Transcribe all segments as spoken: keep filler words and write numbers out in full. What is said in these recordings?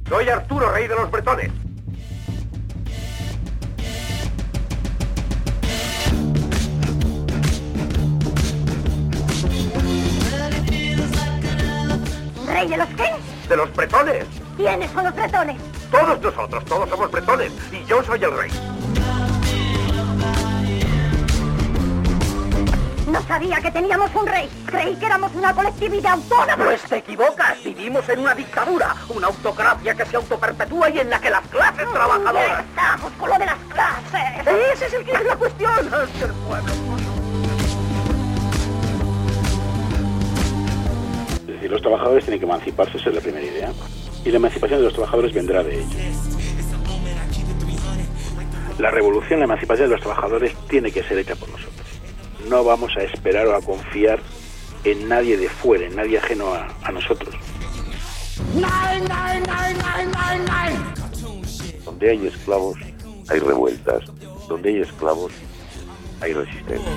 Soy Arturo, rey de los bretones. ¿Rey de los qué? De los bretones. ¿Quiénes son los bretones? Todos nosotros, todos somos bretones. Y yo soy el rey. No sabía que teníamos un rey. Creí que éramos una colectividad autónoma. Pues te equivocas. Vivimos en una dictadura. Una autocracia que se autoperpetúa y en la que las clases trabajadoras... Ya estamos con lo de las clases. Ese es el que es la cuestión. Es el pueblo. Es decir, los trabajadores tienen que emanciparse, esa es la primera idea. Y la emancipación de los trabajadores vendrá de ellos. La revolución, la emancipación de los trabajadores tiene que ser hecha por nosotros. No vamos a esperar o a confiar en nadie de fuera, en nadie ajeno a, a nosotros. Nine, nine, nine, nine, nine, nine. Donde hay esclavos, hay revueltas. Donde hay esclavos, hay resistencia.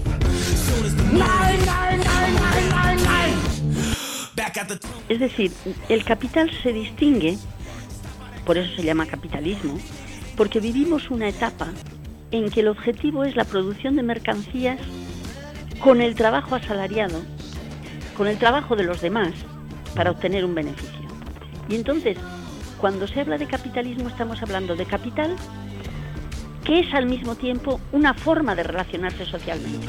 Nine, nine, nine, nine, nine, nine. Es decir, el capital se distingue, por eso se llama capitalismo, porque vivimos una etapa en que el objetivo es la producción de mercancías con el trabajo asalariado, con el trabajo de los demás, para obtener un beneficio. Y entonces, cuando se habla de capitalismo, estamos hablando de capital, que es al mismo tiempo una forma de relacionarse socialmente.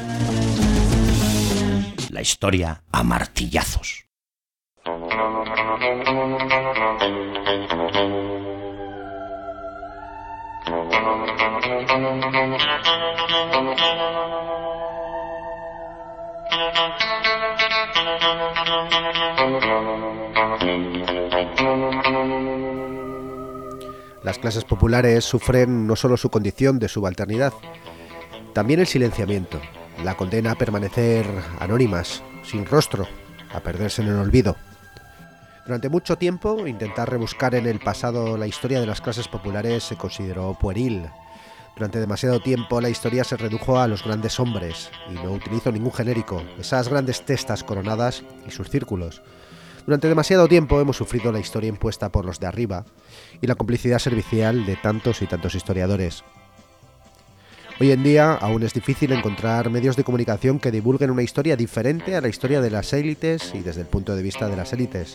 La historia a martillazos. Las clases populares sufren no solo su condición de subalternidad, también el silenciamiento, la condena a permanecer anónimas, sin rostro, a perderse en el olvido. Durante mucho tiempo, intentar rebuscar en el pasado la historia de las clases populares se consideró pueril. Durante demasiado tiempo la historia se redujo a los grandes hombres, y no utilizo ningún genérico, esas grandes testas coronadas y sus círculos. Durante demasiado tiempo hemos sufrido la historia impuesta por los de arriba y la complicidad servicial de tantos y tantos historiadores. Hoy en día aún es difícil encontrar medios de comunicación que divulguen una historia diferente a la historia de las élites y desde el punto de vista de las élites.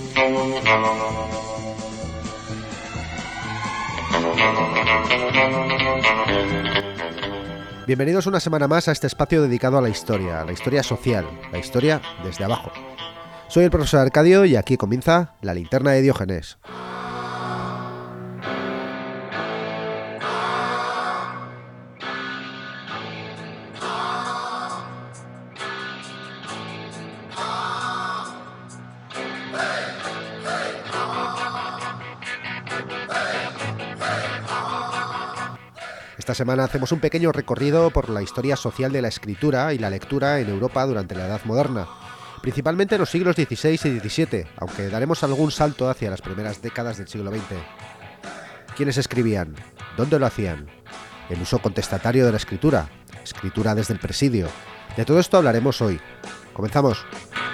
Bienvenidos una semana más a este espacio dedicado a la historia, a la historia social, la historia desde abajo. Soy el profesor Arcadio y aquí comienza La Linterna de Diógenes. Esta semana hacemos un pequeño recorrido por la historia social de la escritura y la lectura en Europa durante la Edad Moderna, principalmente en los siglos dieciséis y diecisiete, aunque daremos algún salto hacia las primeras décadas del siglo veinte. ¿Quiénes escribían? ¿Dónde lo hacían? El uso contestatario de la escritura, escritura desde el presidio. De todo esto hablaremos hoy. ¡Comenzamos!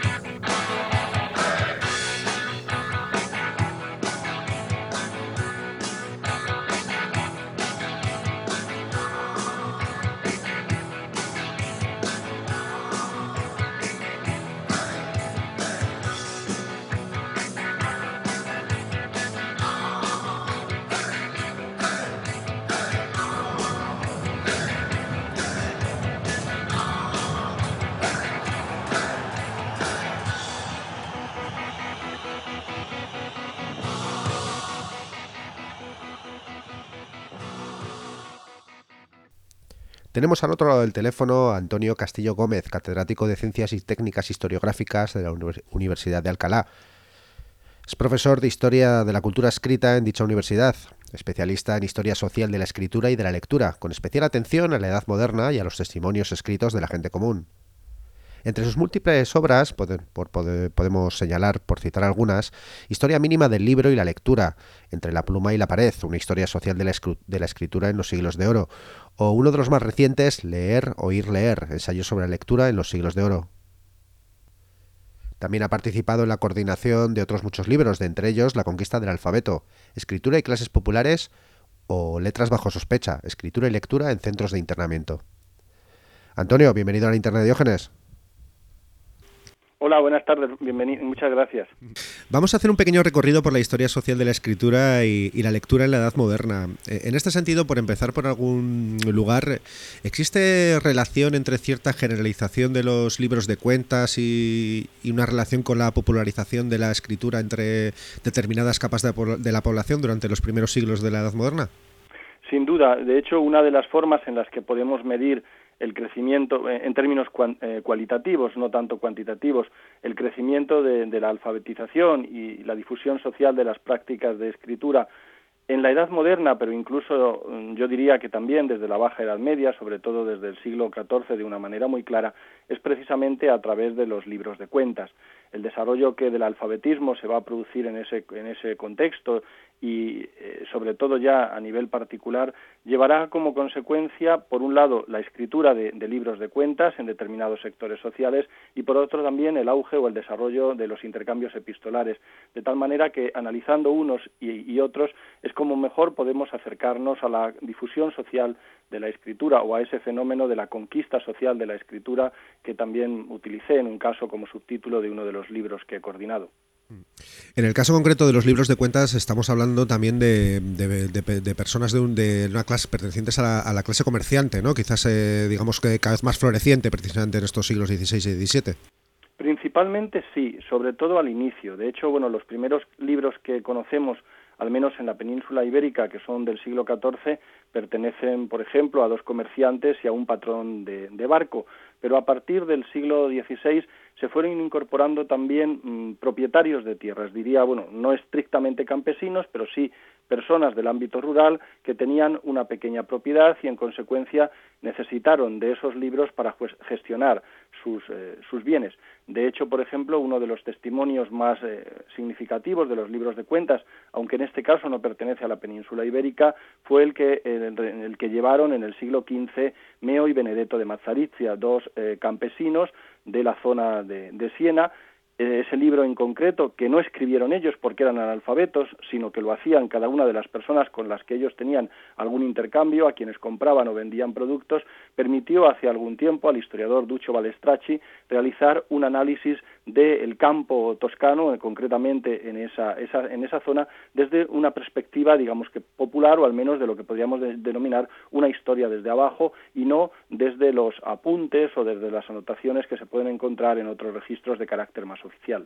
Tenemos al otro lado del teléfono a Antonio Castillo Gómez, catedrático de Ciencias y Técnicas Historiográficas de la Universidad de Alcalá. Es profesor de Historia de la Cultura Escrita en dicha universidad, especialista en Historia Social de la Escritura y de la Lectura, con especial atención a la Edad Moderna y a los testimonios escritos de la gente común. Entre sus múltiples obras pod- por, pod- podemos señalar, por citar algunas, Historia mínima del libro y la lectura, Entre la pluma y la pared, una historia social de la, escru- de la escritura en los siglos de oro, o uno de los más recientes, Leer, oír, leer, ensayo sobre la lectura en los siglos de oro. También ha participado en la coordinación de otros muchos libros, de entre ellos La conquista del alfabeto, Escritura y clases populares o Letras bajo sospecha, Escritura y lectura en centros de internamiento. Antonio, bienvenido a la Internet de Diógenes. Hola, buenas tardes, bienvenido, muchas gracias. Vamos a hacer un pequeño recorrido por la historia social de la escritura y, y la lectura en la Edad Moderna. En este sentido, por empezar por algún lugar, ¿existe relación entre cierta generalización de los libros de cuentas y, y una relación con la popularización de la escritura entre determinadas capas de, de la población durante los primeros siglos de la Edad Moderna? Sin duda, de hecho, una de las formas en las que podemos medir el crecimiento, en términos cualitativos, no tanto cuantitativos, el crecimiento de, de la alfabetización y la difusión social de las prácticas de escritura en la Edad Moderna, pero incluso yo diría que también desde la Baja Edad Media, sobre todo desde el siglo catorce de una manera muy clara, es precisamente a través de los libros de cuentas. El desarrollo que del alfabetismo se va a producir en ese, en ese contexto y eh, sobre todo ya a nivel particular llevará como consecuencia, por un lado, la escritura de, de libros de cuentas en determinados sectores sociales y por otro también el auge o el desarrollo de los intercambios epistolares, de tal manera que analizando unos y, y otros es como mejor podemos acercarnos a la difusión social de la escritura o a ese fenómeno de la conquista social de la escritura que también utilicé en un caso como subtítulo de uno de los libros que he coordinado. En el caso concreto de los libros de cuentas estamos hablando también de, de, de, de personas de, un, de una clase pertenecientes a la, a la clase comerciante, ¿no? Quizás eh, digamos que cada vez más floreciente precisamente en estos siglos dieciséis y diecisiete. Principalmente sí, sobre todo al inicio. De hecho, bueno, los primeros libros que conocemos, al menos en la península ibérica, que son del siglo catorce, pertenecen, por ejemplo, a dos comerciantes y a un patrón de, de barco. Pero a partir del siglo dieciséis se fueron incorporando también mmm, propietarios de tierras, diría, bueno, no estrictamente campesinos, pero sí personas del ámbito rural que tenían una pequeña propiedad y en consecuencia necesitaron de esos libros para gestionar sus, eh, sus bienes. De hecho, por ejemplo, uno de los testimonios más eh, significativos de los libros de cuentas, aunque en este caso no pertenece a la península ibérica, fue el que, el, el que llevaron en el siglo quince Meo y Benedetto de Mazzarizia, dos eh, campesinos de la zona de, de Siena. Ese libro en concreto, que no escribieron ellos porque eran analfabetos, sino que lo hacían cada una de las personas con las que ellos tenían algún intercambio, a quienes compraban o vendían productos, permitió hace algún tiempo al historiador Duccio Balestracci realizar un análisis del campo toscano, concretamente en esa, esa, en esa zona, desde una perspectiva, digamos que popular, o al menos de lo que podríamos de, denominar una historia desde abajo, y no desde los apuntes o desde las anotaciones que se pueden encontrar en otros registros de carácter más oficial.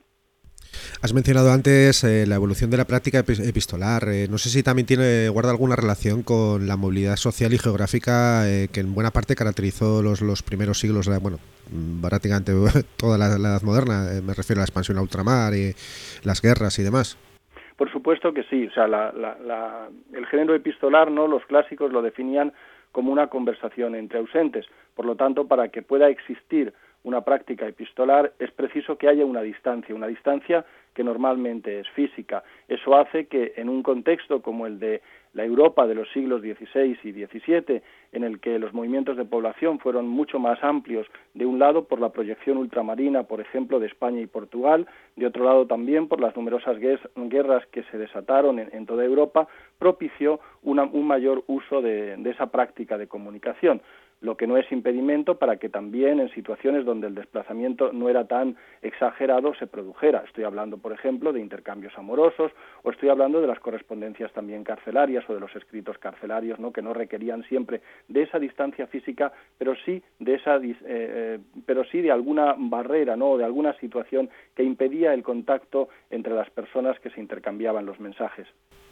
Has mencionado antes eh, la evolución de la práctica epistolar. Eh, no sé si también tiene guarda alguna relación con la movilidad social y geográfica eh, que en buena parte caracterizó los, los primeros siglos, bueno, prácticamente toda la, la Edad Moderna. Eh, me refiero a la expansión a ultramar y las guerras y demás. Por supuesto que sí. O sea, la, la, la, el género epistolar, no, los clásicos lo definían como una conversación entre ausentes. Por lo tanto, para que pueda existir una práctica epistolar es preciso que haya una distancia, una distancia que normalmente es física. Eso hace que en un contexto como el de la Europa de los siglos dieciséis y diecisiete, en el que los movimientos de población fueron mucho más amplios, de un lado por la proyección ultramarina, por ejemplo, de España y Portugal, de otro lado también por las numerosas guerras que se desataron en, en toda Europa, propició una, un mayor uso de, de esa práctica de comunicación, lo que no es impedimento para que también en situaciones donde el desplazamiento no era tan exagerado se produjera. Estoy hablando, por ejemplo, de intercambios amorosos, o estoy hablando de las correspondencias también carcelarias o de los escritos carcelarios, ¿no?, que no requerían siempre de esa distancia física, pero sí de esa, eh, pero sí de alguna barrera, ¿no?, o de alguna situación que impedía el contacto entre las personas que se intercambiaban los mensajes.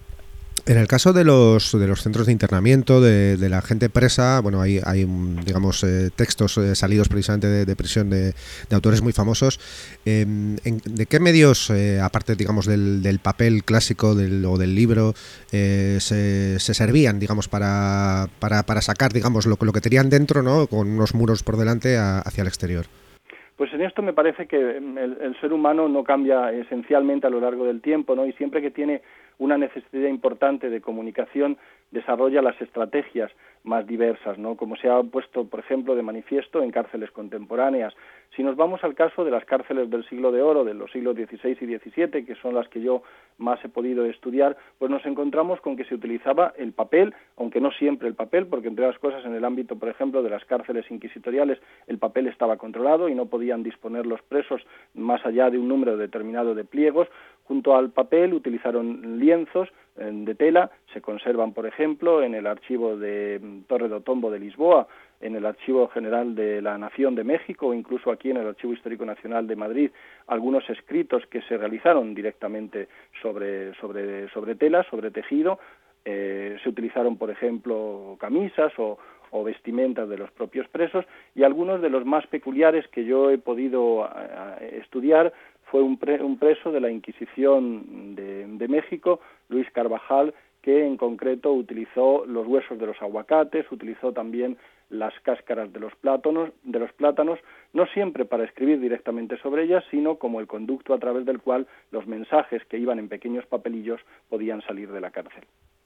En el caso de los de los centros de internamiento, de, de la gente presa, bueno, hay, hay digamos, eh, textos eh, salidos precisamente de, de prisión de, de autores muy famosos. Eh, en, ¿De qué medios, eh, aparte, digamos, del, del papel clásico del, o del libro, eh, se, se servían, digamos, para, para, para sacar, digamos, lo, lo que tenían dentro, ¿no?, con unos muros por delante a, hacia el exterior? Pues en esto me parece que el, el ser humano no cambia esencialmente a lo largo del tiempo, ¿no? Y siempre que tiene una necesidad importante de comunicación, desarrolla las estrategias más diversas, ¿no? Como se ha puesto, por ejemplo, de manifiesto en cárceles contemporáneas. Si nos vamos al caso de las cárceles del siglo de oro, de los siglos dieciséis y diecisiete, que son las que yo más he podido estudiar, pues nos encontramos con que se utilizaba el papel, aunque no siempre el papel, porque entre otras cosas en el ámbito, por ejemplo, de las cárceles inquisitoriales, el papel estaba controlado y no podían disponer los presos más allá de un número determinado de pliegos. Junto al papel utilizaron lienzos eh, de tela, se conservan, por ejemplo, en el archivo de Torre do Tombo de Lisboa, en el Archivo General de la Nación de México o incluso aquí en el Archivo Histórico Nacional de Madrid, algunos escritos que se realizaron directamente sobre, sobre, sobre tela, sobre tejido. Eh, se utilizaron, por ejemplo, camisas o, o vestimentas de los propios presos, y algunos de los más peculiares que yo he podido a, a, estudiar fue un, pre, un preso de la Inquisición de, de México, Luis Carvajal, que en concreto utilizó los huesos de los aguacates, utilizó también las cáscaras de los plátanos, de los plátanos, no siempre para escribir directamente sobre ellas, sino como el conducto a través del cual los mensajes que iban en pequeños papelillos podían salir de la cárcel.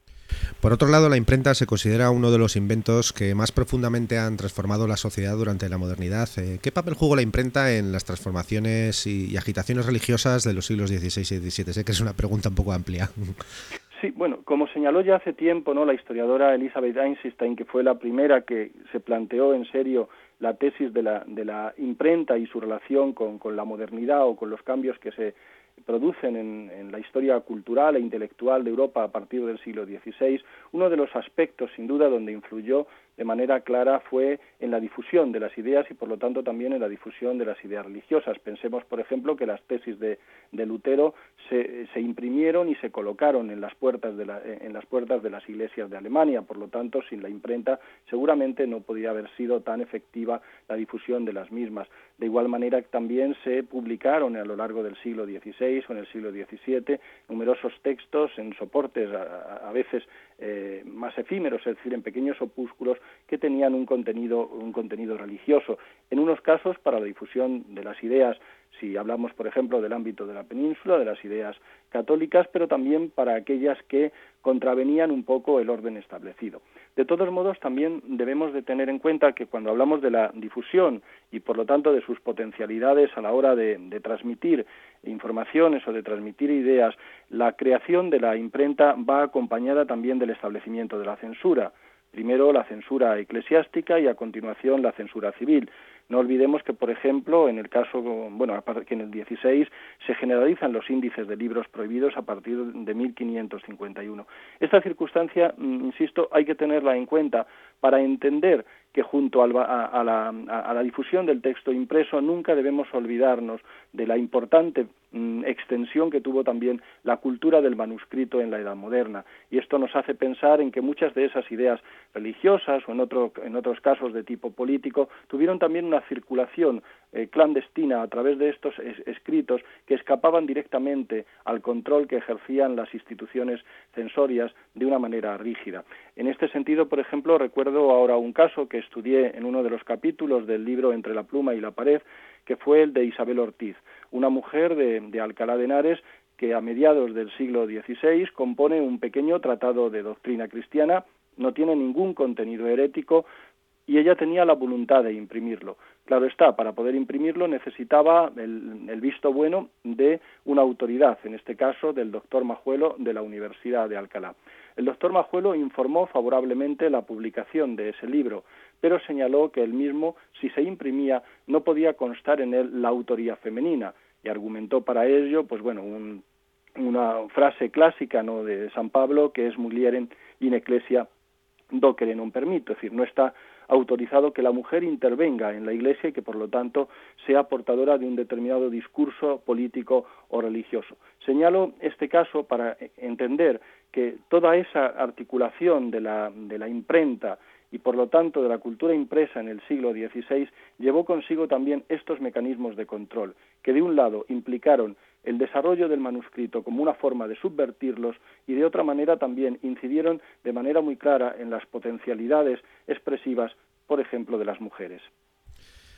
Por otro lado, la imprenta se considera uno de los inventos que más profundamente han transformado la sociedad durante la modernidad. ¿Qué papel jugó la imprenta en las transformaciones y agitaciones religiosas de los siglos dieciséis y diecisiete? Sé que es una pregunta un poco amplia. Sí, bueno, como señaló ya hace tiempo, ¿no?, la historiadora Elizabeth Einstein, que fue la primera que se planteó en serio la tesis de la, de la imprenta y su relación con, con la modernidad o con los cambios que se producen en, en la historia cultural e intelectual de Europa a partir del siglo dieciséis, uno de los aspectos, sin duda, donde influyó de manera clara fue en la difusión de las ideas y, por lo tanto, también en la difusión de las ideas religiosas. Pensemos, por ejemplo, que las tesis de, de Lutero se, se imprimieron y se colocaron en las puertas de la, en las puertas de las iglesias de Alemania. Por lo tanto, sin la imprenta, seguramente no podría haber sido tan efectiva la difusión de las mismas. De igual manera, también se publicaron a lo largo del siglo dieciséis o en el siglo diecisiete numerosos textos en soportes a, a veces eh, más efímeros, es decir, en pequeños opúsculos que tenían un contenido, un contenido religioso. En unos casos para la difusión de las ideas, si hablamos, por ejemplo, del ámbito de la península, de las ideas católicas, pero también para aquellas que contravenían un poco el orden establecido. De todos modos, también debemos de tener en cuenta que cuando hablamos de la difusión y, por lo tanto, de sus potencialidades a la hora de, de transmitir informaciones o de transmitir ideas, la creación de la imprenta va acompañada también del establecimiento de la censura. Primero la censura eclesiástica y a continuación la censura civil. No olvidemos que, por ejemplo, en el caso, bueno, aparte que en el dieciséis se generalizan los índices de libros prohibidos a partir de mil quinientos cincuenta y uno. Esta circunstancia, insisto, hay que tenerla en cuenta para entender que junto al, a, a, la, a la difusión del texto impreso nunca debemos olvidarnos de la importante mm, extensión que tuvo también la cultura del manuscrito en la Edad Moderna. Y esto nos hace pensar en que muchas de esas ideas religiosas o en, otro, en otros casos de tipo político tuvieron también una circulación eh, clandestina a través de estos es, escritos que escapaban directamente al control que ejercían las instituciones censorias de una manera rígida. En este sentido, por ejemplo, recuerdo ahora un caso que estudié en uno de los capítulos del libro Entre la pluma y la pared, que fue el de Isabel Ortiz, una mujer de, de Alcalá de Henares que a mediados del siglo dieciséis compone un pequeño tratado de doctrina cristiana, no tiene ningún contenido herético y ella tenía la voluntad de imprimirlo. Claro está, para poder imprimirlo necesitaba el, el visto bueno de una autoridad, en este caso del doctor Majuelo de la Universidad de Alcalá. El doctor Majuelo informó favorablemente la publicación de ese libro, pero señaló que el mismo, si se imprimía, no podía constar en él la autoría femenina, y argumentó para ello, pues bueno, un, una frase clásica, ¿no?, de San Pablo, que es mulierem in ecclesia docere non permitto, es decir, no está autorizado que la mujer intervenga en la Iglesia y que, por lo tanto, sea portadora de un determinado discurso político o religioso. Señalo este caso para entender que toda esa articulación de la, de la imprenta y, por lo tanto, de la cultura impresa en el siglo dieciséis llevó consigo también estos mecanismos de control, que de un lado implicaron el desarrollo del manuscrito como una forma de subvertirlos y de otra manera también incidieron de manera muy clara en las potencialidades expresivas, por ejemplo, de las mujeres.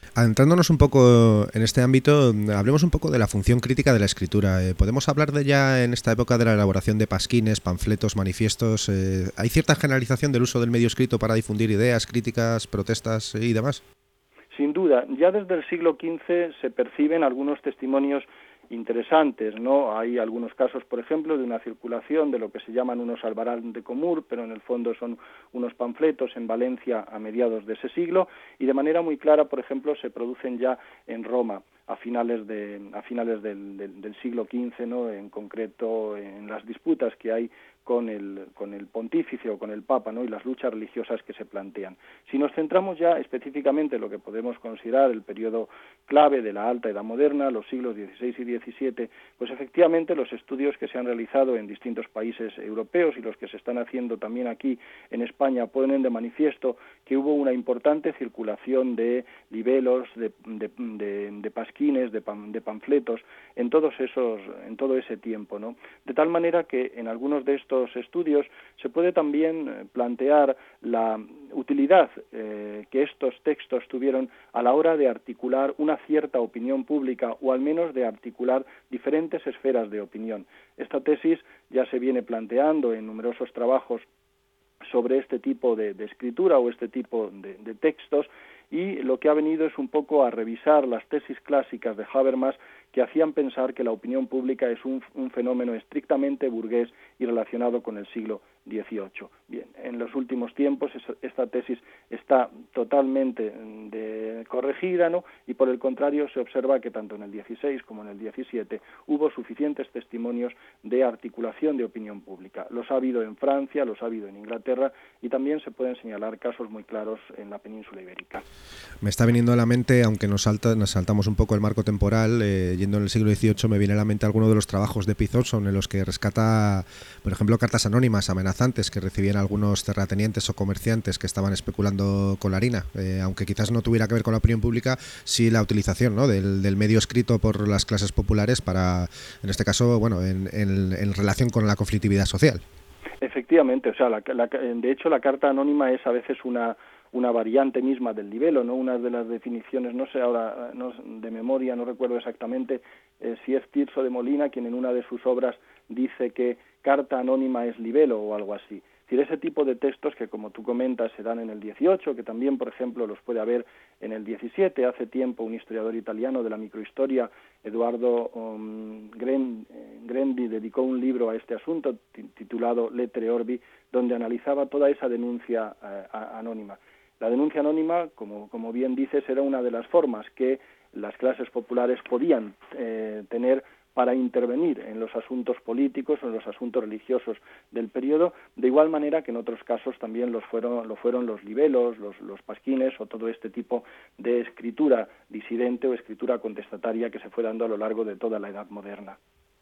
Adentrándonos un poco en este ámbito, hablemos un poco de la función crítica de la escritura. Eh, ¿Podemos hablar de ya en esta época de la elaboración de pasquines, panfletos, manifiestos? Eh, ¿Hay cierta generalización del uso del medio escrito para difundir ideas, críticas, protestas y demás? Sin duda, ya desde el siglo quince se perciben algunos testimonios interesantes, ¿no? Hay algunos casos, por ejemplo, de una circulación de lo que se llaman unos albarán de Comur, pero en el fondo son unos panfletos en Valencia a mediados de ese siglo, y de manera muy clara, por ejemplo, se producen ya en Roma a finales de a finales del, del, del siglo quince, ¿no? En concreto en las disputas que hay con el con el pontífice o con el papa, ¿no? Y las luchas religiosas que se plantean. Si nos centramos ya específicamente en lo que podemos considerar el periodo clave de la Alta Edad Moderna, los siglos dieciséis y diecisiete, pues efectivamente los estudios que se han realizado en distintos países europeos y los que se están haciendo también aquí en España ponen de manifiesto que hubo una importante circulación de libelos, de, de, de, de pasquines, de, pan, de panfletos en todos esos en todo ese tiempo, ¿no? De tal manera que en algunos de estos estudios se puede también plantear la utilidad eh, que estos textos tuvieron a la hora de articular una cierta opinión pública o al menos de articular diferentes esferas de opinión. Esta tesis ya se viene planteando en numerosos trabajos sobre este tipo de, de escritura o este tipo de, de textos, y lo que ha venido es un poco a revisar las tesis clásicas de Habermas que hacían pensar que la opinión pública es un, un fenómeno estrictamente burgués y relacionado con el siglo dieciocho. Bien, en los últimos tiempos esta tesis está totalmente de, corregida, ¿no? Y por el contrario se observa que tanto en el dieciséis como en el diecisiete hubo suficientes testimonios de articulación de opinión pública. Los ha habido en Francia, los ha habido en Inglaterra y también se pueden señalar casos muy claros en la península ibérica. Me está viniendo a la mente, aunque nos, salta, nos saltamos un poco el marco temporal, eh, yendo en el siglo dieciocho, me viene a la mente alguno de los trabajos de Pizolson en los que rescata, por ejemplo, cartas anónimas amenazantes que recibían algunos terratenientes o comerciantes que estaban especulando con la harina, eh, aunque quizás no tuviera que ver con la opinión pública, sí la utilización, ¿no? del, del medio escrito por las clases populares para, en este caso, bueno, en, en, en relación con la conflictividad social. Efectivamente, o sea, la, la, de hecho la carta anónima es a veces una una variante misma del libelo, ¿no? Una de las definiciones, no sé ahora no, de memoria, no recuerdo exactamente eh, si es Tirso de Molina quien en una de sus obras dice que carta anónima es libelo o algo así. Es decir, ese tipo de textos que, como tú comentas, se dan en el dieciocho, que también, por ejemplo, los puede haber en el diecisiete. Hace tiempo un historiador italiano de la microhistoria, Eduardo um, Gren, eh, Grendi, dedicó un libro a este asunto titulado Lettere Orbi, donde analizaba toda esa denuncia eh, anónima. La denuncia anónima, como, como bien dices, era una de las formas que las clases populares podían eh, tener para intervenir en los asuntos políticos o en los asuntos religiosos del periodo, de igual manera que en otros casos también los fueron, lo fueron los libelos, los, los pasquines o todo este tipo de escritura disidente o escritura contestataria que se fue dando a lo largo de toda la Edad Moderna.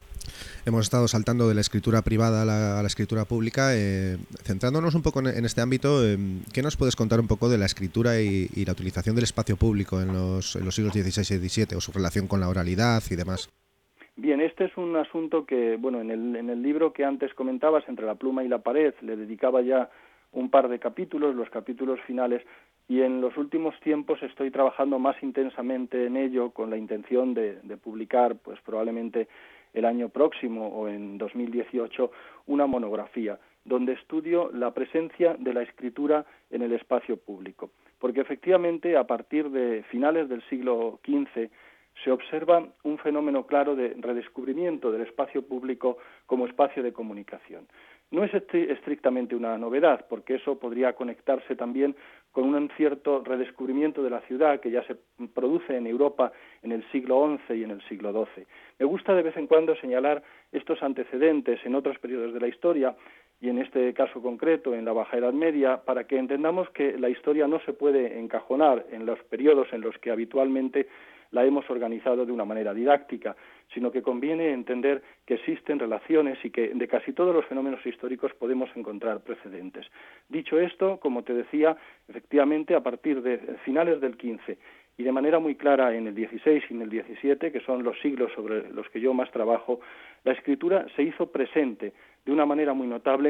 Hemos estado saltando de la escritura privada a la, a la escritura pública. Eh, centrándonos un poco en, en este ámbito, eh, ¿qué nos puedes contar un poco de la escritura y, y la utilización del espacio público en los, en los siglos dieciséis y diecisiete o su relación con la oralidad y demás? Bien, este es un asunto que, bueno, en el, en el libro que antes comentabas, Entre la pluma y la pared, le dedicaba ya un par de capítulos, los capítulos finales, y en los últimos tiempos estoy trabajando más intensamente en ello con la intención de, de publicar, pues probablemente el año próximo o en dos mil dieciocho, una monografía donde estudio la presencia de la escritura en el espacio público. Porque efectivamente, a partir de finales del siglo quince, se observa un fenómeno claro de redescubrimiento del espacio público como espacio de comunicación. No es estrictamente una novedad, porque eso podría conectarse también con un cierto redescubrimiento de la ciudad que ya se produce en Europa en el siglo once y en el siglo doce. Me gusta de vez en cuando señalar estos antecedentes en otros periodos de la historia, y en este caso concreto, en la Baja Edad Media, para que entendamos que la historia no se puede encajonar en los periodos en los que habitualmente la hemos organizado de una manera didáctica, sino que conviene entender que existen relaciones y que de casi todos los fenómenos históricos podemos encontrar precedentes. Dicho esto, como te decía, efectivamente a partir de finales del quince y de manera muy clara en el dieciséis y en el diecisiete, que son los siglos sobre los que yo más trabajo, la escritura se hizo presente de una manera muy notable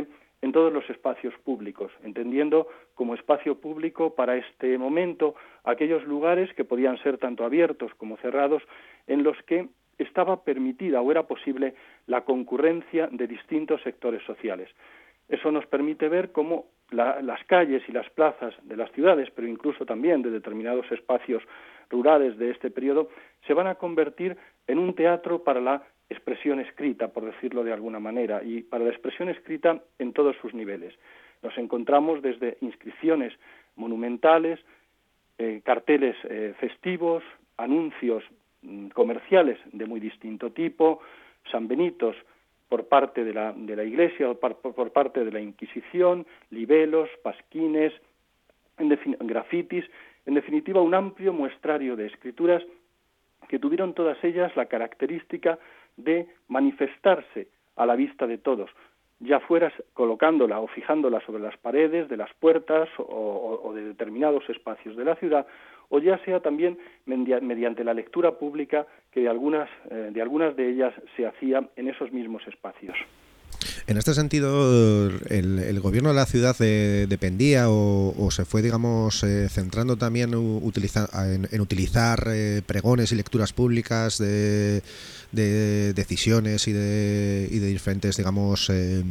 en todos los espacios públicos, entendiendo como espacio público para este momento aquellos lugares que podían ser tanto abiertos como cerrados, en los que estaba permitida o era posible la concurrencia de distintos sectores sociales. Eso nos permite ver cómo la, las calles y las plazas de las ciudades, pero incluso también de determinados espacios rurales de este periodo, se van a convertir en un teatro para la expresión escrita, por decirlo de alguna manera, y para la expresión escrita en todos sus niveles. Nos encontramos desde inscripciones monumentales, eh, carteles eh, festivos, anuncios mm, comerciales de muy distinto tipo, sanbenitos por parte de la, de la Iglesia o por, por parte de la Inquisición, libelos, pasquines, en defin- grafitis, en definitiva un amplio muestrario de escrituras que tuvieron todas ellas la característica de manifestarse a la vista de todos, ya fueras colocándola o fijándola sobre las paredes de las puertas o, o, o de determinados espacios de la ciudad, o ya sea también mediante la lectura pública que de algunas, eh, de algunas de ellas se hacía en esos mismos espacios. En este sentido, el, el gobierno de la ciudad eh, dependía o, o se fue, digamos, eh, centrando también utiliza, en, en utilizar eh, pregones y lecturas públicas de, de decisiones y de, y de diferentes, digamos, eh,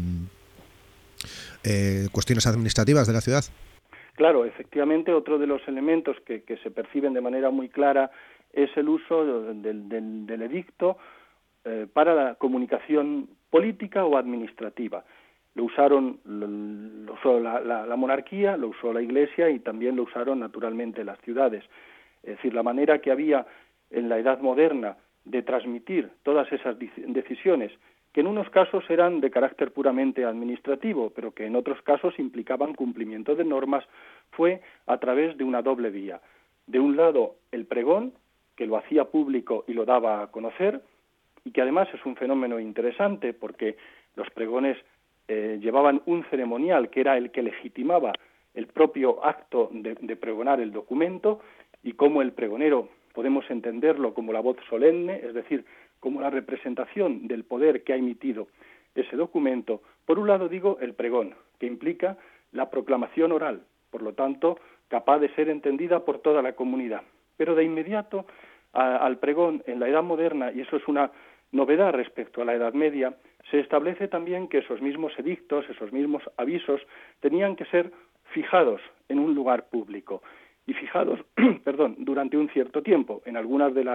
eh, cuestiones administrativas de la ciudad. Claro, efectivamente, otro de los elementos que, que se perciben de manera muy clara es el uso del, del, del edicto eh, para la comunicación política o administrativa. Lo usaron lo, lo usó la, la, la monarquía, lo usó la Iglesia y también lo usaron naturalmente las ciudades. Es decir, la manera que había en la Edad Moderna de transmitir todas esas decisiones, que en unos casos eran de carácter puramente administrativo, pero que en otros casos implicaban cumplimiento de normas, fue a través de una doble vía. De un lado, el pregón, que lo hacía público y lo daba a conocer, y que además es un fenómeno interesante porque los pregones eh, llevaban un ceremonial que era el que legitimaba el propio acto de, de pregonar el documento, y como el pregonero podemos entenderlo como la voz solemne, es decir, como la representación del poder que ha emitido ese documento. Por un lado digo el pregón, que implica la proclamación oral, por lo tanto capaz de ser entendida por toda la comunidad. Pero de inmediato a, al pregón en la Edad Moderna, y eso es una novedad respecto a la Edad Media, se establece también que esos mismos edictos, esos mismos avisos, tenían que ser fijados en un lugar público y fijados, perdón, durante un cierto tiempo. En algunas de las,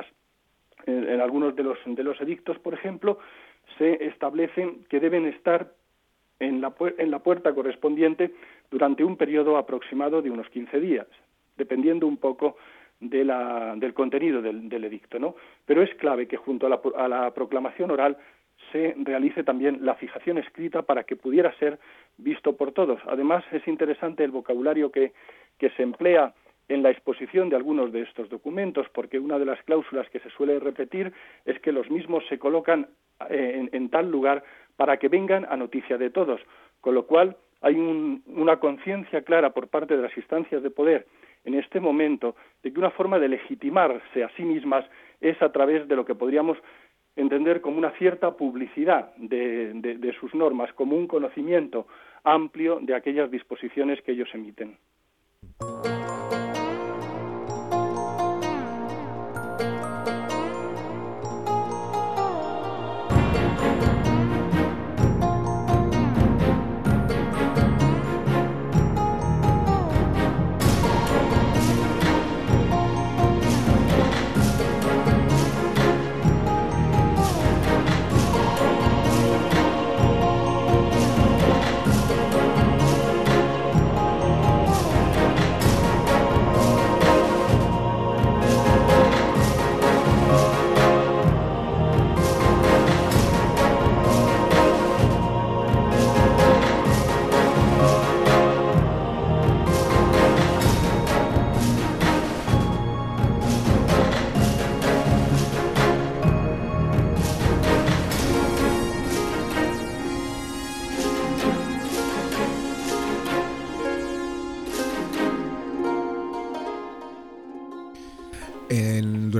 en, en algunos de los de los edictos, por ejemplo, se establecen que deben estar en la en la puerta correspondiente durante un periodo aproximado de unos quince días, dependiendo un poco de la, del contenido del, del edicto, ¿no? Pero es clave que junto a la, a la proclamación oral se realice también la fijación escrita para que pudiera ser visto por todos. Además, es interesante el vocabulario que, que se emplea en la exposición de algunos de estos documentos, porque una de las cláusulas que se suele repetir es que los mismos se colocan en, en tal lugar para que vengan a noticia de todos, con lo cual hay un, una conciencia clara por parte de las instancias de poder en este momento de que una forma de legitimarse a sí mismas es a través de lo que podríamos entender como una cierta publicidad de, de, de sus normas, como un conocimiento amplio de aquellas disposiciones que ellos emiten.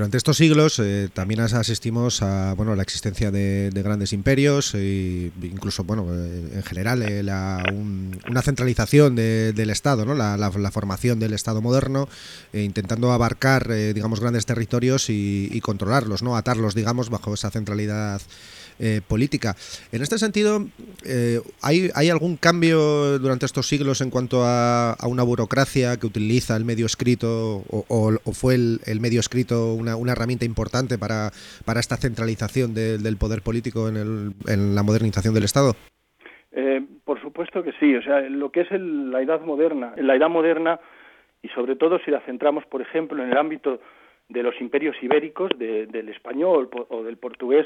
durante estos siglos eh, también asistimos a bueno la existencia de, de grandes imperios e incluso bueno eh, en general eh, la, un, una centralización de, del Estado, ¿no? la, la, la formación del Estado moderno, eh, intentando abarcar eh, digamos grandes territorios y, y controlarlos, no atarlos digamos bajo esa centralidad Eh, política. En este sentido, eh, ¿hay, ¿hay algún cambio durante estos siglos en cuanto a, a una burocracia que utiliza el medio escrito o, o, o fue el, el medio escrito una, una herramienta importante para, para esta centralización de, del poder político en, el, en la modernización del Estado? Eh, por supuesto que sí. O sea, lo que es el, la edad moderna, en la edad moderna, y sobre todo si la centramos, por ejemplo, en el ámbito de los imperios ibéricos, de, del español o del portugués,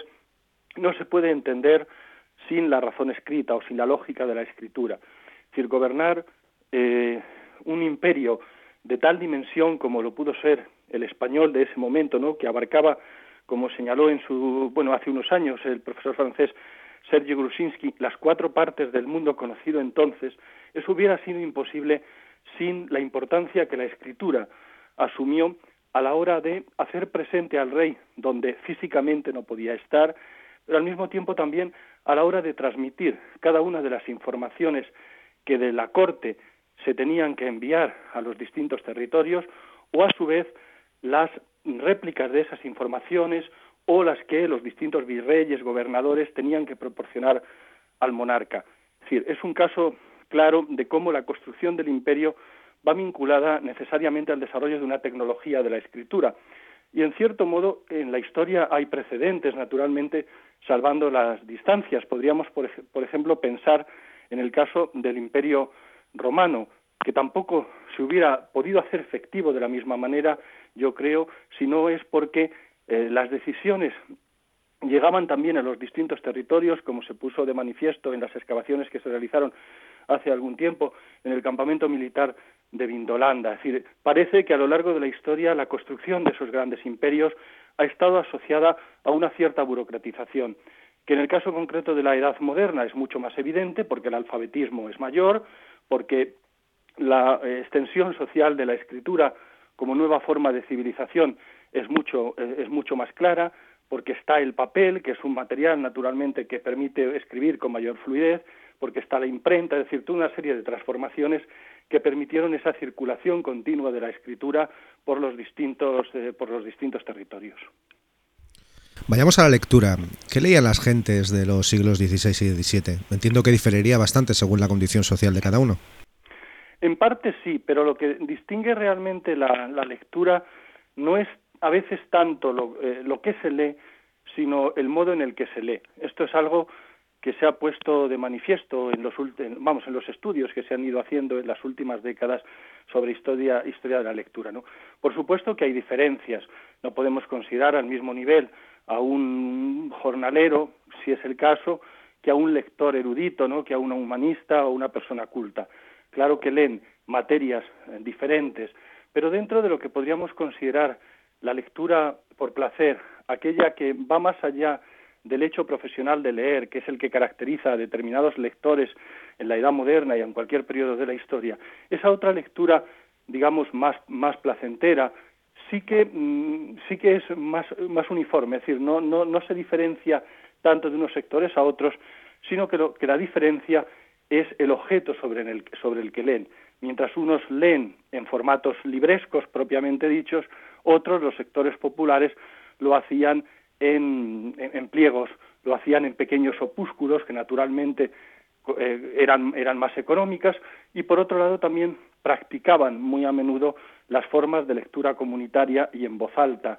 no se puede entender sin la razón escrita o sin la lógica de la escritura. Es decir, gobernar eh, un imperio de tal dimensión como lo pudo ser el español de ese momento, ¿no? Que abarcaba, como señaló en su bueno hace unos años el profesor francés Serge Grusinski, las cuatro partes del mundo conocido entonces, eso hubiera sido imposible sin la importancia que la escritura asumió a la hora de hacer presente al rey donde físicamente no podía estar, pero al mismo tiempo también a la hora de transmitir cada una de las informaciones que de la corte se tenían que enviar a los distintos territorios, o a su vez las réplicas de esas informaciones o las que los distintos virreyes, gobernadores tenían que proporcionar al monarca. Es decir, es un caso claro de cómo la construcción del imperio va vinculada necesariamente al desarrollo de una tecnología de la escritura. Y en cierto modo, en la historia hay precedentes, naturalmente, salvando las distancias. Podríamos, por, ej- por ejemplo, pensar en el caso del Imperio Romano, que tampoco se hubiera podido hacer efectivo de la misma manera, yo creo, si no es porque eh, las decisiones llegaban también a los distintos territorios, como se puso de manifiesto en las excavaciones que se realizaron hace algún tiempo en el campamento militar de Vindolanda. Es decir, parece que a lo largo de la historia la construcción de esos grandes imperios ha estado asociada a una cierta burocratización, que en el caso concreto de la Edad Moderna es mucho más evidente porque el alfabetismo es mayor, porque la eh, extensión social de la escritura como nueva forma de civilización es mucho, eh, es mucho más clara, porque está el papel, que es un material naturalmente que permite escribir con mayor fluidez, porque está la imprenta, es decir, toda una serie de transformaciones que permitieron esa circulación continua de la escritura por los distintos, eh, por los distintos territorios. Vayamos a la lectura. ¿Qué leían las gentes de los siglos dieciséis y diecisiete? Entiendo que diferiría bastante según la condición social de cada uno. En parte sí, pero lo que distingue realmente la, la lectura no es a veces tanto lo, eh, lo que se lee, sino el modo en el que se lee. Esto es algo que se ha puesto de manifiesto en los en, vamos en los estudios que se han ido haciendo en las últimas décadas sobre historia historia de la lectura, ¿no? Por supuesto que hay diferencias. No podemos considerar al mismo nivel a un jornalero, si es el caso, que a un lector erudito, ¿no? Que a un humanista o una persona culta. Claro que leen materias eh, diferentes, pero dentro de lo que podríamos considerar la lectura por placer, aquella que va más allá del hecho profesional de leer, que es el que caracteriza a determinados lectores en la Edad Moderna y en cualquier periodo de la historia, esa otra lectura, digamos, más, más placentera, sí que, mmm, sí que es más, más uniforme, es decir, no, no, no se diferencia tanto de unos sectores a otros, sino que, lo, que la diferencia es el objeto sobre el, sobre el que leen. Mientras unos leen en formatos librescos propiamente dichos, otros, los sectores populares, lo hacían en, en, en pliegos, lo hacían en pequeños opúsculos que naturalmente eh, eran, eran más económicas, y por otro lado también practicaban muy a menudo las formas de lectura comunitaria y en voz alta.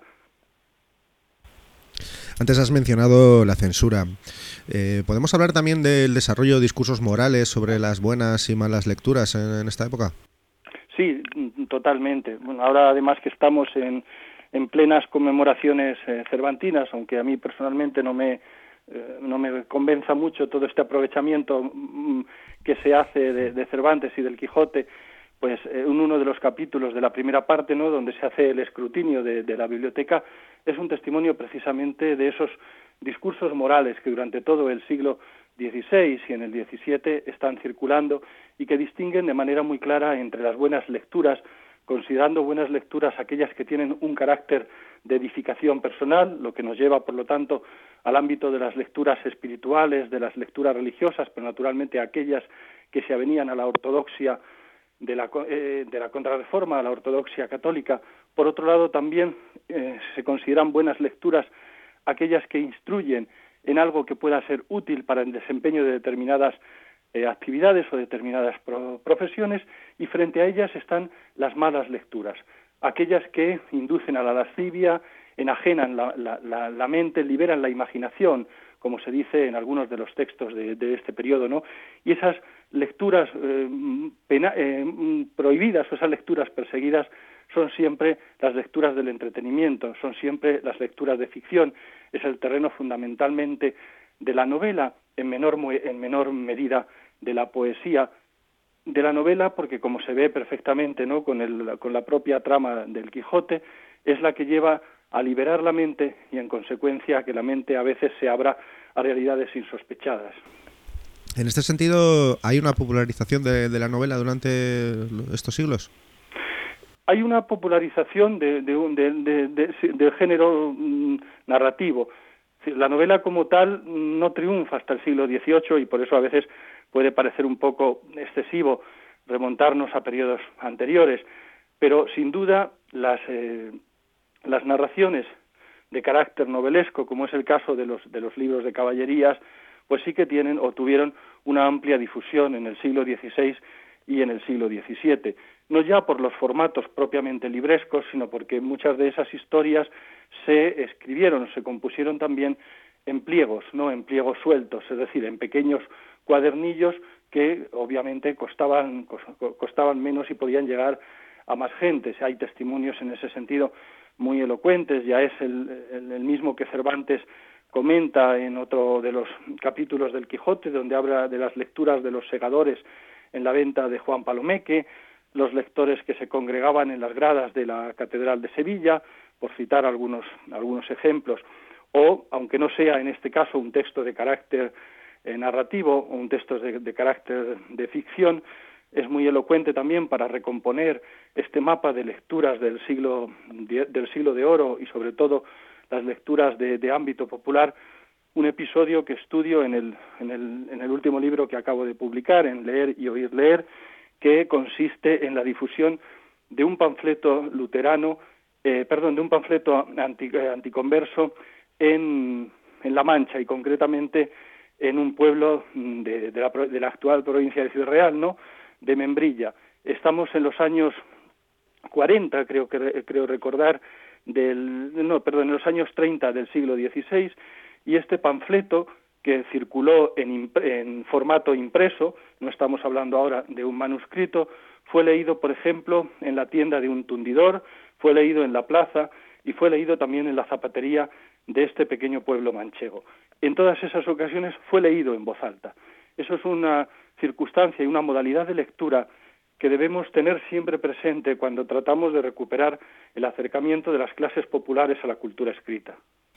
Antes has mencionado la censura. Eh, ¿Podemos hablar también del desarrollo de discursos morales sobre las buenas y malas lecturas en, en esta época? Sí, totalmente. Bueno, ahora además que estamos en, en plenas conmemoraciones eh, cervantinas, aunque a mí personalmente no me eh, no me convenza mucho todo este aprovechamiento mm, que se hace de, de Cervantes y del Quijote, pues eh, en uno de los capítulos de la primera parte, ¿no?, donde se hace el escrutinio de, de la biblioteca, es un testimonio precisamente de esos discursos morales que durante todo el siglo dieciséis y en el diecisiete están circulando y que distinguen de manera muy clara entre las buenas lecturas, considerando buenas lecturas aquellas que tienen un carácter de edificación personal, lo que nos lleva, por lo tanto, al ámbito de las lecturas espirituales, de las lecturas religiosas, pero naturalmente aquellas que se avenían a la ortodoxia de la, eh, de la Contrarreforma, a la ortodoxia católica. Por otro lado, también eh, se consideran buenas lecturas aquellas que instruyen en algo que pueda ser útil para el desempeño de determinadas eh, actividades o determinadas pro- profesiones, y frente a ellas están las malas lecturas, aquellas que inducen a la lascivia, enajenan la, la, la, la mente, liberan la imaginación, como se dice en algunos de los textos de, de este periodo, ¿no? Y esas lecturas eh, pena, eh, prohibidas o esas lecturas perseguidas son siempre las lecturas del entretenimiento, son siempre las lecturas de ficción. Es el terreno fundamentalmente de la novela, en menor, en menor medida de la poesía. De la novela, porque como se ve perfectamente, ¿no?, con, el, con la propia trama del Quijote, es la que lleva a liberar la mente y, en consecuencia, a que la mente a veces se abra a realidades insospechadas. En este sentido, ¿hay una popularización de, de la novela durante estos siglos? Hay una popularización de, de, de, de, de, del género mm, narrativo. La novela como tal no triunfa hasta el siglo dieciocho y por eso a veces puede parecer un poco excesivo remontarnos a periodos anteriores, pero sin duda las, eh, las narraciones de carácter novelesco, como es el caso de los, de los libros de caballerías, pues sí que tienen o tuvieron una amplia difusión en el siglo dieciséis y en el siglo diecisiete. No ya por los formatos propiamente librescos, sino porque muchas de esas historias se escribieron, se compusieron también en pliegos, no en pliegos sueltos, es decir, en pequeños cuadernillos que obviamente costaban, costaban menos y podían llegar a más gente. Hay testimonios en ese sentido muy elocuentes, ya es el, el, el mismo que Cervantes comenta en otro de los capítulos del Quijote, donde habla de las lecturas de los segadores en la venta de Juan Palomeque, los lectores que se congregaban en las gradas de la Catedral de Sevilla, por citar algunos, algunos ejemplos, o, aunque no sea en este caso un texto de carácter eh, narrativo o un texto de, de carácter de ficción, es muy elocuente también para recomponer este mapa de lecturas del siglo, de, del siglo de oro y sobre todo las lecturas de, de ámbito popular, un episodio que estudio en el, en, el, en el último libro que acabo de publicar, en Leer y Oír Leer, que consiste en la difusión de un panfleto luterano, eh, perdón, de un panfleto anti, eh, anticonverso en, en La Mancha y concretamente en un pueblo de, de, la, de la actual provincia de Ciudad Real, ¿no?, de Membrilla. Estamos en los años cuarenta, creo que creo recordar, del no, perdón, en los años treinta del siglo dieciséis, y este panfleto que circuló en, en formato impreso, no estamos hablando ahora de un manuscrito, fue leído, por ejemplo, en la tienda de un tundidor, fue leído en la plaza y fue leído también en la zapatería de este pequeño pueblo manchego. En todas esas ocasiones fue leído en voz alta. Eso es una circunstancia y una modalidad de lectura que debemos tener siempre presente cuando tratamos de recuperar el acercamiento de las clases populares a la cultura escrita.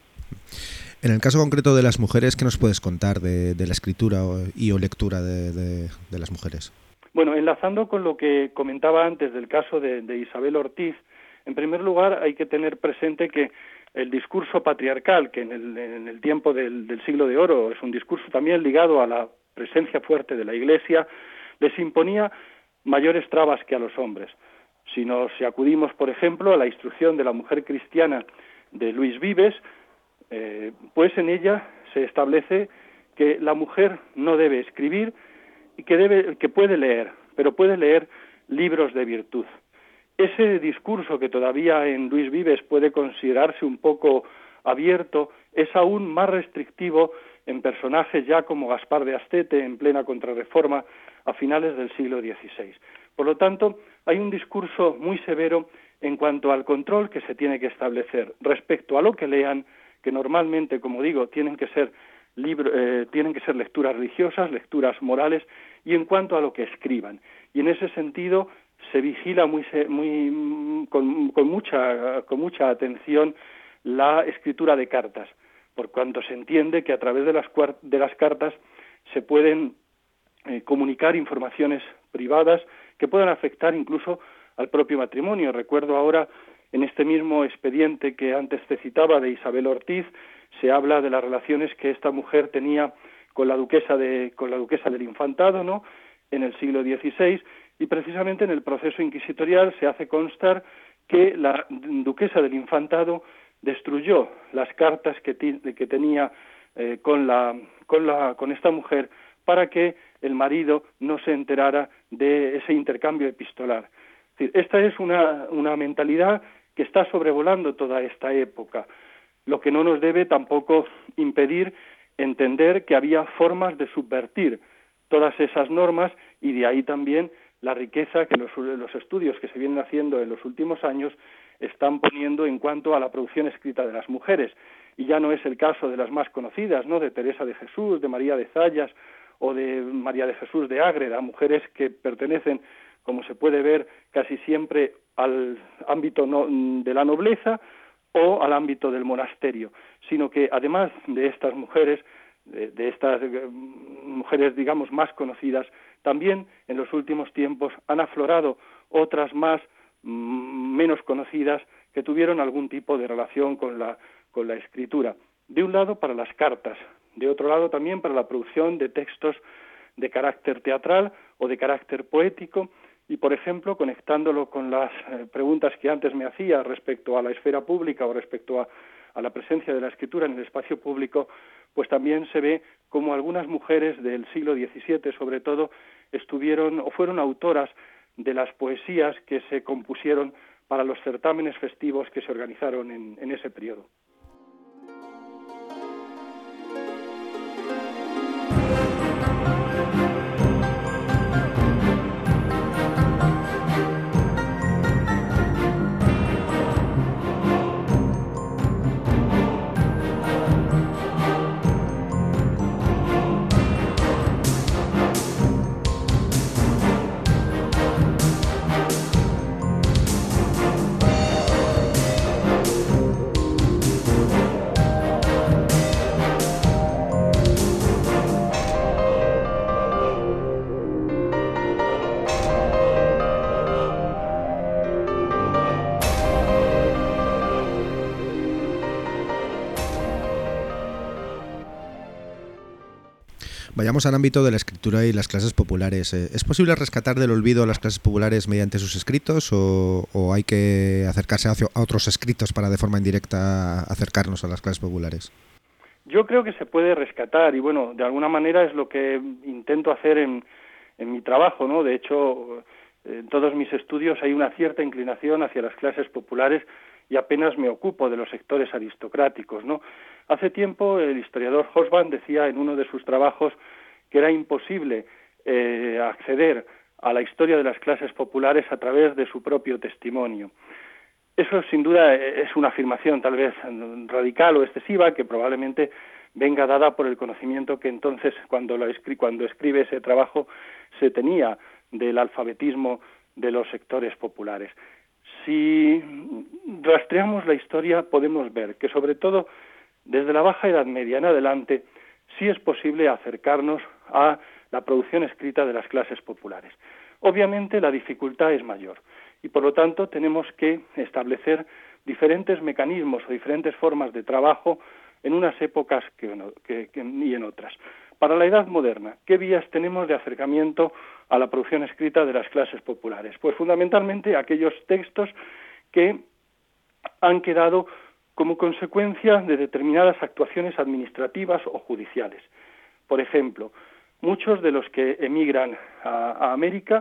En el caso concreto de las mujeres, ¿qué nos puedes contar de, de la escritura y o lectura de, de, de las mujeres? Bueno, enlazando con lo que comentaba antes del caso de, de Isabel Ortiz, en primer lugar hay que tener presente que el discurso patriarcal, que en el, en el tiempo del, del siglo de oro es un discurso también ligado a la presencia fuerte de la Iglesia, les imponía mayores trabas que a los hombres. Si nos si acudimos, por ejemplo, a la instrucción de la mujer cristiana de Luis Vives, eh, pues en ella se establece que la mujer no debe escribir y que debe que puede leer, pero puede leer libros de virtud. Ese discurso que todavía en Luis Vives puede considerarse un poco abierto es aún más restrictivo en personajes ya como Gaspar de Astete en plena Contrarreforma a finales del siglo dieciséis. Por lo tanto, hay un discurso muy severo en cuanto al control que se tiene que establecer respecto a lo que lean, que normalmente, como digo, tienen que ser libro, eh, tienen que ser lecturas religiosas, lecturas morales, y en cuanto a lo que escriban. Y en ese sentido se vigila muy, muy con, con mucha con mucha atención la escritura de cartas, por cuanto se entiende que a través de las de las cartas se pueden eh, comunicar informaciones privadas que puedan afectar incluso al propio matrimonio. Recuerdo ahora En este mismo expediente que antes te citaba de Isabel Ortiz, se habla de las relaciones que esta mujer tenía con la duquesa de con la duquesa del Infantado, ¿no?, en el siglo dieciséis, y precisamente en el proceso inquisitorial se hace constar que la duquesa del Infantado destruyó las cartas que, que tenía eh, con la con la con esta mujer para que el marido no se enterara de ese intercambio epistolar. Es decir, esta es una una mentalidad que está sobrevolando toda esta época, lo que no nos debe tampoco impedir entender que había formas de subvertir todas esas normas, y de ahí también la riqueza que los, los estudios que se vienen haciendo en los últimos años están poniendo en cuanto a la producción escrita de las mujeres. Y ya no es el caso de las más conocidas, ¿no?, de Teresa de Jesús, de María de Zayas o de María de Jesús de Ágreda, mujeres que pertenecen, como se puede ver, casi siempre al ámbito no, de la nobleza o al ámbito del monasterio, sino que además de estas mujeres, de, de estas eh, mujeres, digamos, más conocidas, también en los últimos tiempos han aflorado otras más mm, menos conocidas que tuvieron algún tipo de relación con la, con la escritura. De un lado para las cartas, de otro lado también para la producción de textos de carácter teatral o de carácter poético, y, por ejemplo, conectándolo con las eh, preguntas que antes me hacía respecto a la esfera pública o respecto a, a la presencia de la escritura en el espacio público, pues también se ve como algunas mujeres del siglo diecisiete, sobre todo, estuvieron o fueron autoras de las poesías que se compusieron para los certámenes festivos que se organizaron en, en ese periodo. Vayamos al ámbito de la escritura y las clases populares. ¿Es posible rescatar del olvido a las clases populares mediante sus escritos o, o hay que acercarse a otros escritos para de forma indirecta acercarnos a las clases populares? Yo creo que se puede rescatar y, bueno, de alguna manera es lo que intento hacer en, en mi trabajo, ¿no? De hecho, en todos mis estudios hay una cierta inclinación hacia las clases populares y apenas me ocupo de los sectores aristocráticos, ¿no? Hace tiempo el historiador Hobsbawm decía en uno de sus trabajos que era imposible eh, acceder a la historia de las clases populares a través de su propio testimonio. Eso sin duda es una afirmación tal vez radical o excesiva que probablemente venga dada por el conocimiento que entonces cuando, lo escri- cuando escribe ese trabajo se tenía del alfabetismo de los sectores populares. Si rastreamos la historia podemos ver que sobre todo desde la Baja Edad Media en adelante sí es posible acercarnos a la producción escrita de las clases populares. Obviamente la dificultad es mayor y por lo tanto tenemos que establecer diferentes mecanismos o diferentes formas de trabajo en unas épocas que, que, que, y en otras. Para la Edad Moderna, ¿qué vías tenemos de acercamiento a la producción escrita de las clases populares? Pues fundamentalmente aquellos textos que han quedado como consecuencia de determinadas actuaciones administrativas o judiciales. Por ejemplo, muchos de los que emigran a, a América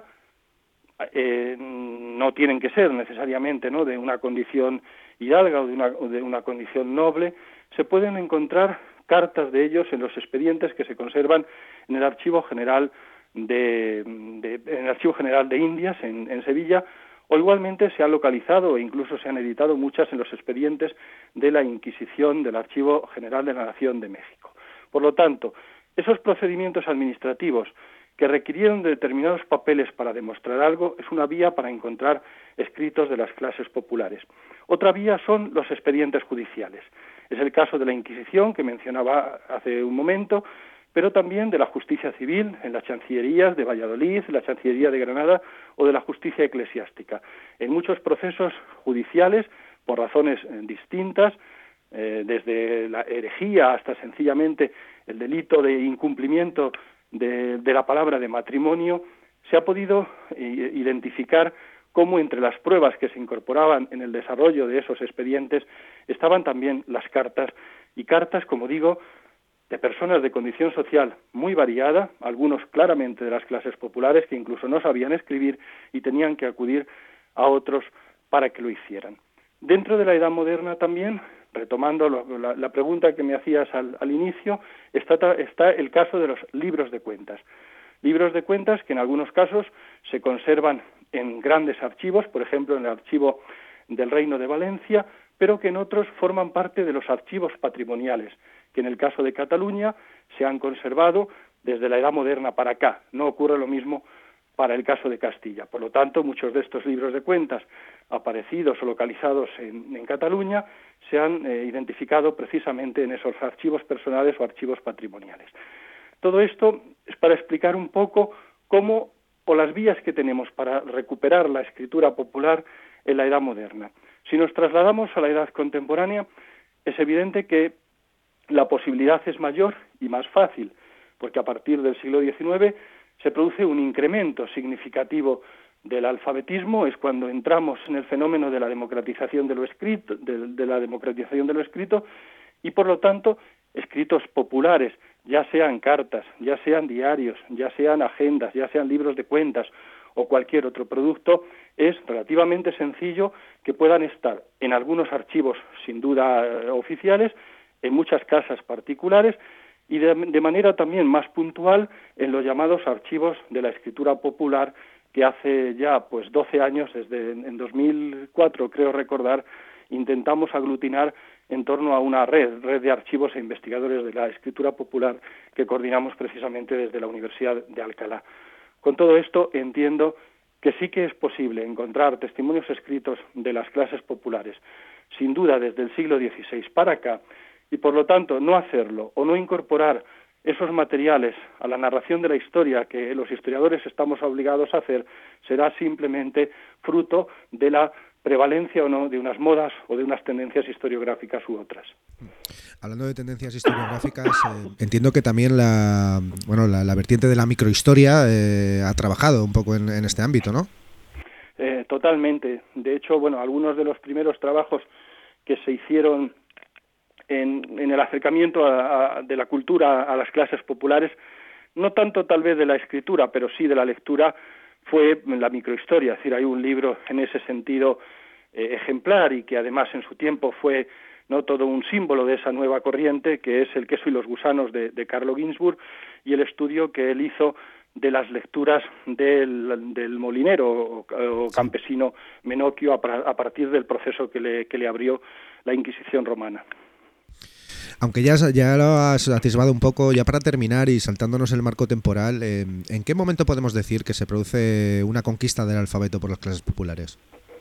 eh, no tienen que ser necesariamente, ¿no?, de una condición hidalga o de una, o de una condición noble. Se pueden encontrar cartas de ellos en los expedientes que se conservan en el Archivo General de, de, en el Archivo General de Indias, en, en Sevilla, o igualmente se han localizado e incluso se han editado muchas en los expedientes de la Inquisición del Archivo General de la Nación de México. Por lo tanto, esos procedimientos administrativos que requirieron de determinados papeles para demostrar algo es una vía para encontrar escritos de las clases populares. Otra vía son los expedientes judiciales. Es el caso de la Inquisición que mencionaba hace un momento, pero también de la justicia civil en las chancillerías de Valladolid, la Chancillería de Granada o de la justicia eclesiástica. En muchos procesos judiciales, por razones eh, distintas, eh, desde la herejía hasta sencillamente el delito de incumplimiento de, de la palabra de matrimonio, se ha podido eh, identificar cómo entre las pruebas que se incorporaban en el desarrollo de esos expedientes estaban también las cartas, y cartas, como digo, de personas de condición social muy variada, algunos claramente de las clases populares que incluso no sabían escribir y tenían que acudir a otros para que lo hicieran. Dentro de la Edad Moderna también, retomando lo, la, la pregunta que me hacías al, al inicio, está, está el caso de los libros de cuentas. Libros de cuentas que en algunos casos se conservan en grandes archivos, por ejemplo en el archivo del Reino de Valencia, pero que en otros forman parte de los archivos patrimoniales, que en el caso de Cataluña se han conservado desde la Edad Moderna para acá. No ocurre lo mismo para el caso de Castilla. Por lo tanto, muchos de estos libros de cuentas aparecidos o localizados en, en Cataluña se han eh, identificado precisamente en esos archivos personales o archivos patrimoniales. Todo esto es para explicar un poco cómo o las vías que tenemos para recuperar la escritura popular en la Edad Moderna. Si nos trasladamos a la Edad Contemporánea, es evidente que la posibilidad es mayor y más fácil, porque a partir del siglo diecinueve se produce un incremento significativo del alfabetismo, es cuando entramos en el fenómeno de la democratización de lo escrito, de, de la democratización de lo escrito, y por lo tanto escritos populares, ya sean cartas, ya sean diarios, ya sean agendas, ya sean libros de cuentas o cualquier otro producto, es relativamente sencillo que puedan estar en algunos archivos sin duda eh, oficiales, en muchas casas particulares y de, de manera también más puntual en los llamados archivos de la escritura popular, que hace ya pues doce años, desde en dos mil cuatro creo recordar, intentamos aglutinar en torno a una red, red de archivos e investigadores de la escritura popular que coordinamos precisamente desde la Universidad de Alcalá. Con todo esto entiendo que sí que es posible encontrar testimonios escritos de las clases populares, sin duda desde el siglo dieciséis para acá, y por lo tanto no hacerlo o no incorporar esos materiales a la narración de la historia que los historiadores estamos obligados a hacer será simplemente fruto de la prevalencia o no de unas modas o de unas tendencias historiográficas u otras. Hablando de tendencias historiográficas, eh, entiendo que también la bueno la, la vertiente de la microhistoria eh, ha trabajado un poco en, en este ámbito, ¿no? Eh, totalmente. De hecho, bueno, algunos de los primeros trabajos que se hicieron en, en el acercamiento a, a, de la cultura a las clases populares, no tanto tal vez de la escritura, pero sí de la lectura, fue la microhistoria. Es decir, hay un libro en ese sentido eh, ejemplar y que además en su tiempo fue no todo un símbolo de esa nueva corriente, que es El queso y los gusanos de, de Carlo Ginzburg, y el estudio que él hizo de las lecturas del, del molinero o, o campesino Menocchio a, a partir del proceso que le, que le abrió la Inquisición romana. Aunque ya, ya lo has atisbado un poco, ya para terminar y saltándonos el marco temporal, eh, ¿en qué momento podemos decir que se produce una conquista del alfabeto por las clases populares?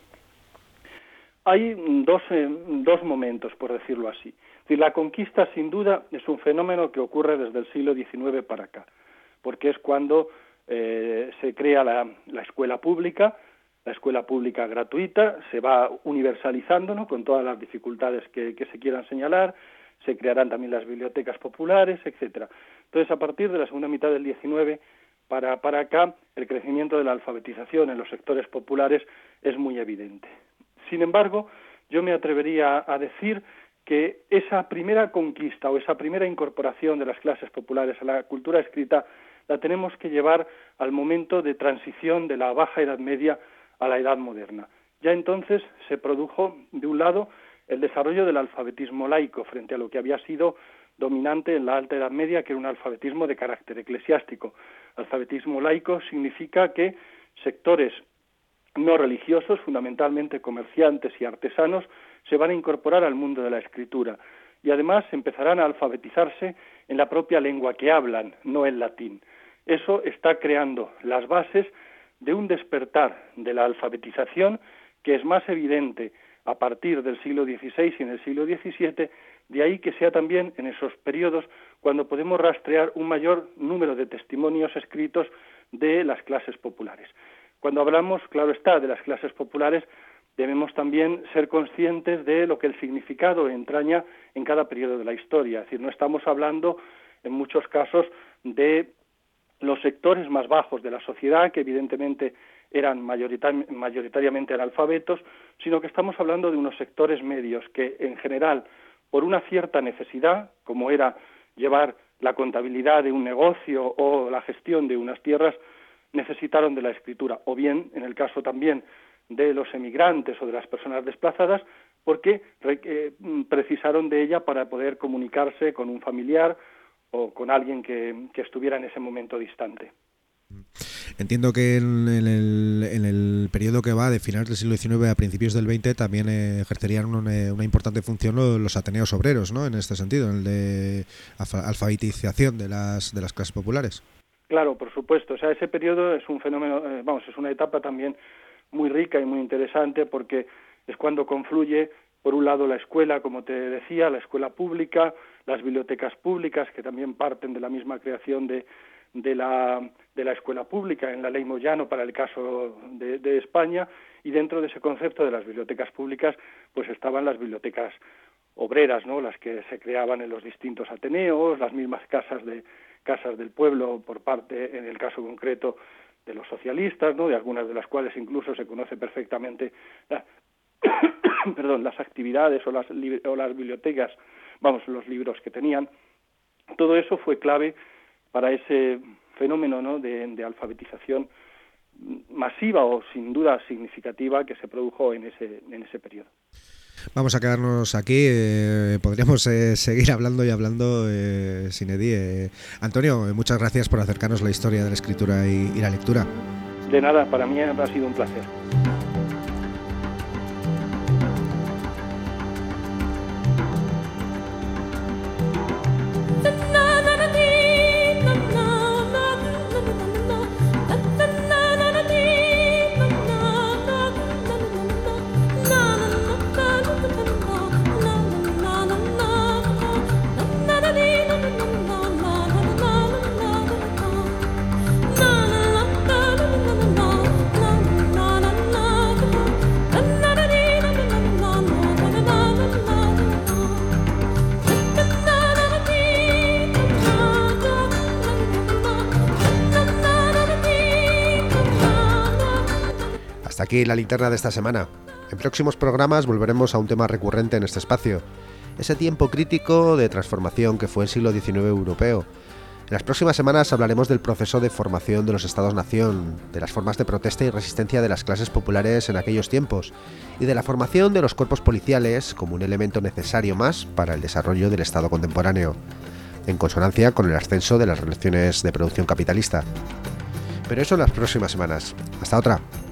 Hay dos, eh, dos momentos, por decirlo así. Es decir, la conquista, sin duda, es un fenómeno que ocurre desde el siglo diecinueve para acá, porque es cuando eh, se crea la, la escuela pública, la escuela pública gratuita, se va universalizando, ¿no?, con todas las dificultades que, que se quieran señalar, se crearán también las bibliotecas populares, etcétera. Entonces, a partir de la segunda mitad del diecinueve para, para acá, el crecimiento de la alfabetización en los sectores populares es muy evidente. Sin embargo, yo me atrevería a decir que esa primera conquista o esa primera incorporación de las clases populares a la cultura escrita la tenemos que llevar al momento de transición de la Baja Edad Media a la Edad Moderna. Ya entonces se produjo, de un lado, el desarrollo del alfabetismo laico frente a lo que había sido dominante en la Alta Edad Media, que era un alfabetismo de carácter eclesiástico. Alfabetismo laico significa que sectores no religiosos, fundamentalmente comerciantes y artesanos, se van a incorporar al mundo de la escritura y además empezarán a alfabetizarse en la propia lengua que hablan, no en latín. Eso está creando las bases de un despertar de la alfabetización que es más evidente a partir del siglo dieciséis y en el siglo diecisiete De ahí que sea también en esos periodos cuando podemos rastrear un mayor número de testimonios escritos de las clases populares. Cuando hablamos, claro está, de las clases populares, debemos también ser conscientes de lo que el significado entraña en cada periodo de la historia. Es decir, no estamos hablando, en muchos casos, de los sectores más bajos de la sociedad, que evidentemente eran mayoritari- mayoritariamente analfabetos, sino que estamos hablando de unos sectores medios que, en general, por una cierta necesidad, como era llevar la contabilidad de un negocio o la gestión de unas tierras, necesitaron de la escritura, o bien, en el caso también de los emigrantes o de las personas desplazadas, porque eh, precisaron de ella para poder comunicarse con un familiar o con alguien que, que estuviera en ese momento distante. Entiendo que en, en, el, en el periodo que va de finales del siglo diecinueve a principios del veinte también eh, ejercerían una, una importante función los, los ateneos obreros, ¿no? En este sentido, en el de alfabetización de las de las clases populares. Claro, por supuesto. O sea, ese periodo es un fenómeno, eh, vamos, es una etapa también muy rica y muy interesante porque es cuando confluye, por un lado, la escuela, como te decía, la escuela pública, las bibliotecas públicas, que también parten de la misma creación de, de, la, de la escuela pública en la Ley Moyano para el caso de, de España, y dentro de ese concepto de las bibliotecas públicas, pues estaban las bibliotecas obreras, ¿no? Las que se creaban en los distintos ateneos, las mismas casas de casas del pueblo por parte, en el caso concreto, de los socialistas, ¿no? De algunas de las cuales incluso se conoce perfectamente la, perdón, las actividades o las, o las bibliotecas, vamos, los libros que tenían. Todo eso fue clave para ese fenómeno, ¿no? de, de alfabetización masiva o sin duda significativa que se produjo en ese, en ese periodo. Vamos a quedarnos aquí, eh, podríamos eh, seguir hablando y hablando, eh, Sinedi. Eh, Antonio, eh, muchas gracias por acercarnos la historia de la escritura y, y la lectura. De nada, para mí ha sido un placer. Hasta aquí la linterna de esta semana. En próximos programas volveremos a un tema recurrente en este espacio, ese tiempo crítico de transformación que fue el siglo diecinueve europeo. En las próximas semanas hablaremos del proceso de formación de los Estados-nación, de las formas de protesta y resistencia de las clases populares en aquellos tiempos, y de la formación de los cuerpos policiales como un elemento necesario más para el desarrollo del Estado contemporáneo, en consonancia con el ascenso de las relaciones de producción capitalista. Pero eso en las próximas semanas. Hasta otra.